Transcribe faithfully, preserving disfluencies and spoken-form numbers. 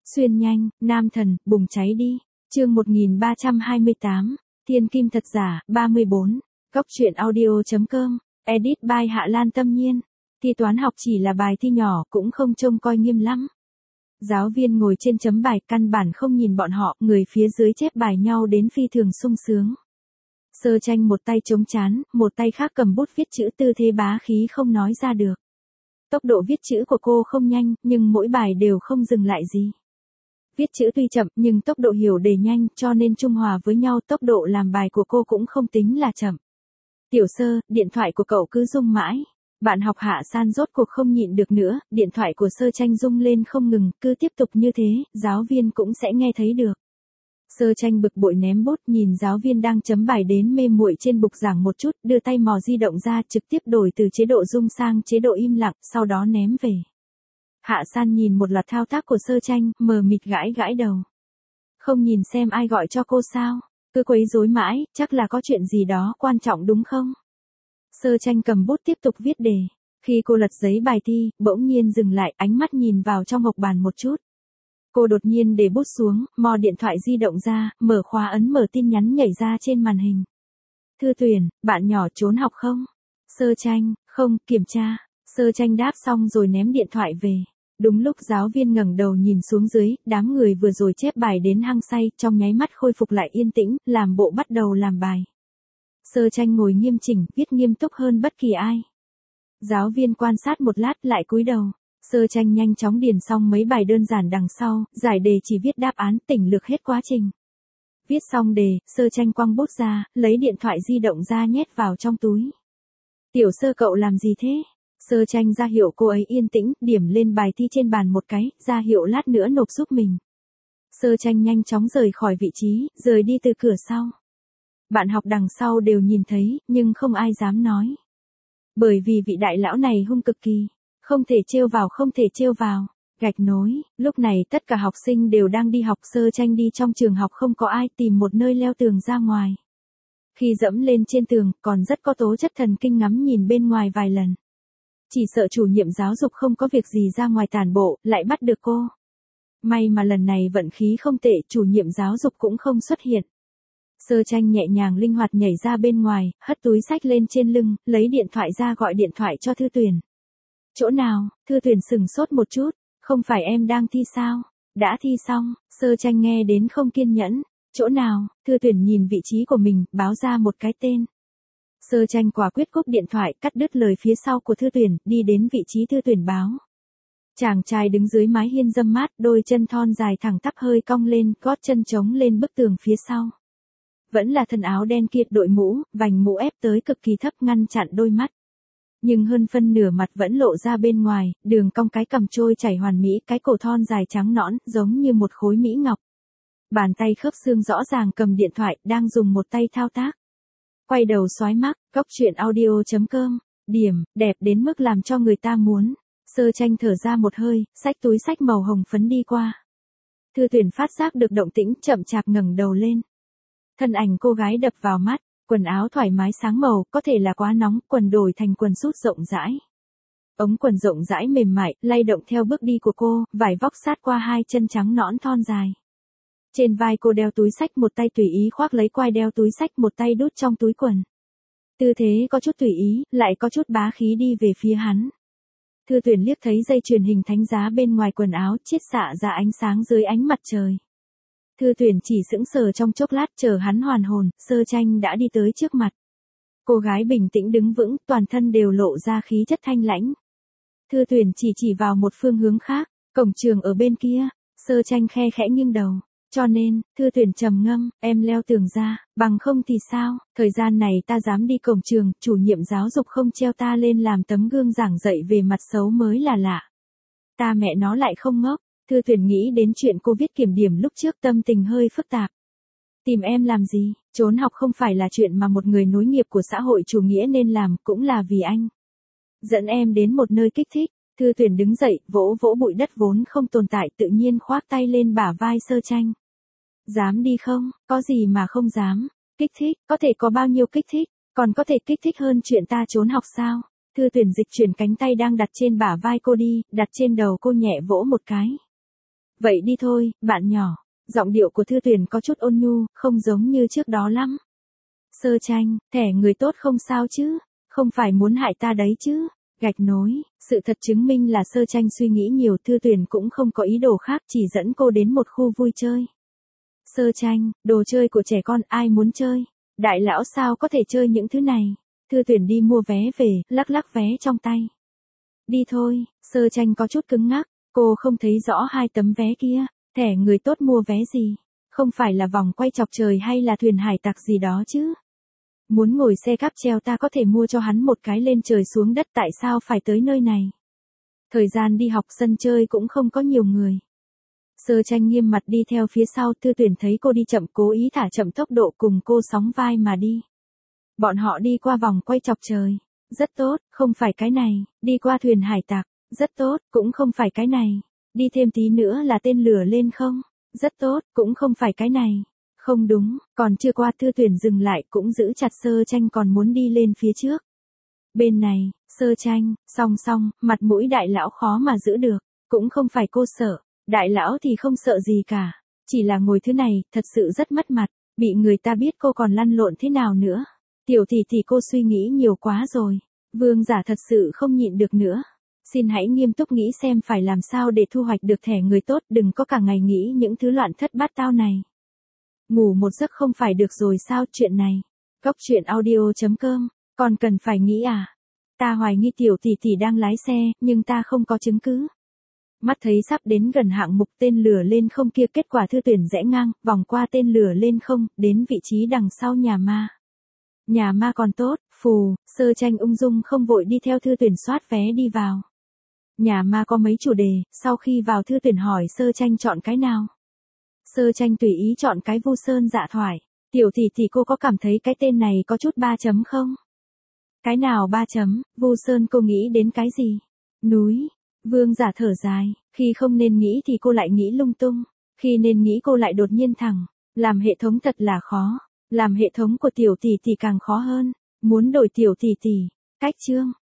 Xuyên nhanh, nam thần, bùng cháy đi. Chương một nghìn ba trăm hai mươi tám, Thiên kim thật giả, ba mươi bốn. Góc truyện audio chấm com, edit by Hạ Lan Tâm Nhiên. Thi toán học chỉ là bài thi nhỏ, cũng không trông coi nghiêm lắm. Giáo viên ngồi trên chấm bài căn bản không nhìn bọn họ, người phía dưới chép bài nhau đến phi thường sung sướng. Sơ Tranh một tay chống chán, một tay khác cầm bút viết chữ, tư thế bá khí không nói ra được. Tốc độ viết chữ của cô không nhanh, nhưng mỗi bài đều không dừng lại gì. Viết chữ tuy chậm nhưng tốc độ hiểu đề nhanh, cho nên trung hòa với nhau, tốc độ làm bài của cô cũng không tính là chậm. Tiểu Sơ, điện thoại của cậu cứ rung mãi. Bạn học Hạ San rốt cuộc không nhịn được nữa, điện thoại của Sơ Tranh rung lên không ngừng, cứ tiếp tục như thế, giáo viên cũng sẽ nghe thấy được. Sơ Tranh bực bội ném bút, nhìn giáo viên đang chấm bài đến mê muội trên bục giảng một chút, đưa tay mò di động ra, trực tiếp đổi từ chế độ rung sang chế độ im lặng, sau đó ném về. Hạ San nhìn một loạt thao tác của Sơ Tranh, mờ mịt gãi gãi đầu. Không nhìn xem ai gọi cho cô sao? Cứ quấy rối mãi, chắc là có chuyện gì đó quan trọng đúng không? Sơ Tranh cầm bút tiếp tục viết đề. Khi cô lật giấy bài thi, bỗng nhiên dừng lại, ánh mắt nhìn vào trong hộc bàn một chút. Cô đột nhiên để bút xuống, mò điện thoại di động ra, mở khóa ấn mở tin nhắn nhảy ra trên màn hình. Thư Tuyền, bạn nhỏ trốn học không? Sơ Tranh, không, kiểm tra. Sơ Tranh đáp xong rồi ném điện thoại về. Đúng lúc giáo viên ngẩng đầu nhìn xuống dưới, đám người vừa rồi chép bài đến hăng say, trong nháy mắt khôi phục lại yên tĩnh, làm bộ bắt đầu làm bài. Sơ Tranh ngồi nghiêm chỉnh, viết nghiêm túc hơn bất kỳ ai. Giáo viên quan sát một lát lại cúi đầu. Sơ Tranh nhanh chóng điền xong mấy bài đơn giản đằng sau, giải đề chỉ viết đáp án, tỉnh lược hết quá trình. Viết xong đề, Sơ Tranh quăng bút ra, lấy điện thoại di động ra nhét vào trong túi. Tiểu Sơ cậu làm gì thế? Sơ Tranh ra hiệu cô ấy yên tĩnh, điểm lên bài thi trên bàn một cái, ra hiệu lát nữa nộp giúp mình. Sơ Tranh nhanh chóng rời khỏi vị trí, rời đi từ cửa sau. Bạn học đằng sau đều nhìn thấy, nhưng không ai dám nói. Bởi vì vị đại lão này hung cực kỳ. Không thể trêu vào, không thể trêu vào. Gạch nối, lúc này tất cả học sinh đều đang đi học. Sơ Tranh đi trong trường học không có ai, tìm một nơi leo tường ra ngoài. Khi dẫm lên trên tường, còn rất có tố chất thần kinh ngắm nhìn bên ngoài vài lần. Chỉ sợ chủ nhiệm giáo dục không có việc gì ra ngoài tản bộ, lại bắt được cô. May mà lần này vận khí không tệ, chủ nhiệm giáo dục cũng không xuất hiện. Sơ Tranh nhẹ nhàng linh hoạt nhảy ra bên ngoài, hất túi xách lên trên lưng, lấy điện thoại ra gọi điện thoại cho Thư Tuyền. Chỗ nào? Thư Tuyền sừng sốt một chút, không phải em đang thi sao? Đã thi xong. Sơ Tranh nghe đến không kiên nhẫn. Chỗ nào? Thư Tuyền nhìn vị trí của mình, báo ra một cái tên. Sơ Tranh quả quyết cúp điện thoại, cắt đứt lời phía sau của Thư Tuyền, đi đến vị trí Thư Tuyền báo. Chàng trai đứng dưới mái hiên râm mát, đôi chân thon dài thẳng tắp hơi cong lên, gót chân chống lên bức tường phía sau. Vẫn là thân áo đen kia, đội mũ, vành mũ ép tới cực kỳ thấp ngăn chặn đôi mắt. Nhưng hơn phân nửa mặt vẫn lộ ra bên ngoài, đường cong cái cằm trôi chảy hoàn mỹ, cái cổ thon dài trắng nõn, giống như một khối mỹ ngọc. Bàn tay khớp xương rõ ràng cầm điện thoại, đang dùng một tay thao tác. Quay đầu xoái mắt, góc truyện audio chấm com, điểm, đẹp đến mức làm cho người ta muốn. Sơ Tranh thở ra một hơi, xách túi xách màu hồng phấn đi qua. Thư Tuyền phát giác được động tĩnh, chậm chạp ngẩng đầu lên. Thân ảnh cô gái đập vào mắt, quần áo thoải mái sáng màu, có thể là quá nóng, quần đổi thành quần sút rộng rãi. Ống quần rộng rãi mềm mại, lay động theo bước đi của cô, vải vóc sát qua hai chân trắng nõn thon dài. Trên vai cô đeo túi xách, một tay tùy ý khoác lấy quai đeo túi xách, một tay đút trong túi quần. Tư thế có chút tùy ý, lại có chút bá khí đi về phía hắn. Thư Tuyền liếc thấy dây chuyền hình thánh giá bên ngoài quần áo, chiết xạ ra ánh sáng dưới ánh mặt trời. Thư Tuyền chỉ sững sờ trong chốc lát, chờ hắn hoàn hồn, Sơ Tranh đã đi tới trước mặt. Cô gái bình tĩnh đứng vững, toàn thân đều lộ ra khí chất thanh lãnh. Thư Tuyền chỉ chỉ vào một phương hướng khác, cổng trường ở bên kia. Sơ Tranh khe khẽ nghiêng đầu. Cho nên, Thư Tuyền trầm ngâm, em leo tường ra, bằng không thì sao? Thời gian này ta dám đi cổng trường, chủ nhiệm giáo dục không treo ta lên làm tấm gương giảng dạy về mặt xấu mới là lạ. Ta mẹ nó lại không ngốc. Thư Tuyền nghĩ đến chuyện cô viết kiểm điểm lúc trước, tâm tình hơi phức tạp. Tìm em làm gì? Trốn học không phải là chuyện mà một người nối nghiệp của xã hội chủ nghĩa nên làm, cũng là vì anh. Dẫn em đến một nơi kích thích. Thư Tuyền đứng dậy, vỗ vỗ bụi đất vốn không tồn tại, tự nhiên khoác tay lên bả vai Sơ Tranh. Dám đi không? Có gì mà không dám? Kích thích, có thể có bao nhiêu kích thích? Còn có thể kích thích hơn chuyện ta trốn học sao? Thư Tuyền dịch chuyển cánh tay đang đặt trên bả vai cô đi, đặt trên đầu cô nhẹ vỗ một cái. Vậy đi thôi, bạn nhỏ. Giọng điệu của Thư Tuyển có chút ôn nhu, không giống như trước đó lắm. Sơ Tranh, thẻ người tốt không sao chứ? Không phải muốn hại ta đấy chứ? Gạch nối, sự thật chứng minh là Sơ Tranh suy nghĩ nhiều, Thư Tuyển cũng không có ý đồ khác, chỉ dẫn cô đến một khu vui chơi. Sơ Tranh, đồ chơi của trẻ con ai muốn chơi? Đại lão sao có thể chơi những thứ này? Thư Tuyển đi mua vé về, lắc lắc vé trong tay. Đi thôi, Sơ Tranh có chút cứng ngắc, cô không thấy rõ hai tấm vé kia, thẻ người tốt mua vé gì? Không phải là vòng quay chọc trời hay là thuyền hải tặc gì đó chứ? Muốn ngồi xe cáp treo ta có thể mua cho hắn một cái lên trời xuống đất, tại sao phải tới nơi này? Thời gian đi học sân chơi cũng không có nhiều người. Sơ Tranh nghiêm mặt đi theo phía sau, Thư Tuyển thấy cô đi chậm cố ý thả chậm tốc độ cùng cô sóng vai mà đi. Bọn họ đi qua vòng quay chọc trời. Rất tốt, không phải cái này. Đi qua thuyền hải tặc. Rất tốt, cũng không phải cái này. Đi thêm tí nữa là tên lửa lên không? Rất tốt, cũng không phải cái này. Không đúng, còn chưa qua. Thư Tuyển dừng lại cũng giữ chặt Sơ Tranh còn muốn đi lên phía trước. Bên này, Sơ Tranh, song song, mặt mũi đại lão khó mà giữ được. Cũng không phải cô sợ. Đại lão thì không sợ gì cả. Chỉ là ngồi thứ này, thật sự rất mất mặt. Bị người ta biết cô còn lăn lộn thế nào nữa. Tiểu tỷ tỷ cô suy nghĩ nhiều quá rồi. Vương giả thật sự không nhịn được nữa. Xin hãy nghiêm túc nghĩ xem phải làm sao để thu hoạch được thẻ người tốt, đừng có cả ngày nghĩ những thứ loạn thất bát tao này. Ngủ một giấc không phải được rồi sao? Chuyện này. Góc truyện audio chấm com. Còn cần phải nghĩ à? Ta hoài nghi tiểu tỷ tỷ đang lái xe, nhưng ta không có chứng cứ. Mắt thấy sắp đến gần hạng mục tên lửa lên không kia, kết quả Thư Tuyển rẽ ngang, vòng qua tên lửa lên không, đến vị trí đằng sau nhà ma. Nhà ma còn tốt, phù, Sơ Tranh ung dung không vội đi theo Thư Tuyển soát vé đi vào. Nhà ma có mấy chủ đề, sau khi vào Thư Tuyển hỏi Sơ Tranh chọn cái nào. Sơ Tranh tùy ý chọn cái Vu Sơn Dạ Thoại. Tiểu tỷ tỷ cô có cảm thấy cái tên này có chút ba chấm không? Cái nào ba chấm? Vu Sơn cô nghĩ đến cái gì? Núi. Vương giả thở dài, khi không nên nghĩ thì cô lại nghĩ lung tung, khi nên nghĩ cô lại đột nhiên thẳng. Làm hệ thống thật là khó, làm hệ thống của tiểu tỷ tỷ càng khó hơn. Muốn đổi tiểu tỷ tỷ. Cách chương.